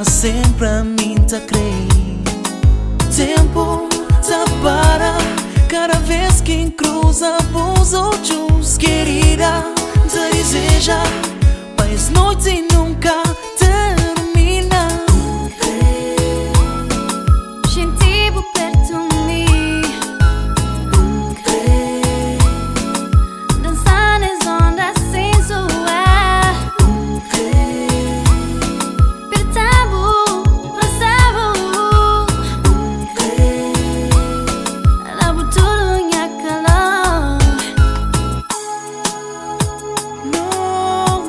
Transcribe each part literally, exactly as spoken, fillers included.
mas sempre a mim tá crer. Tempo tá para cada vez que cruza os olhos, querida, te deseja paz, noite nunca termina. Sentivo perto de mim, dançar nas ondas sensuais, percebo, percebo, lavo tudo em calor. No,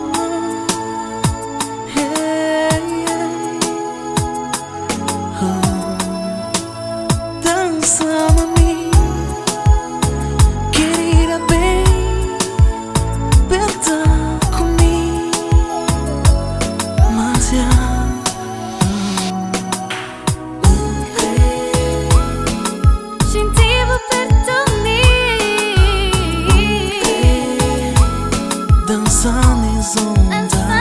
hey, yeah. Oh, dança-me a mim, querida bem, perto comigo, mas já. Sentivo perto de mim, Dançando em ondas.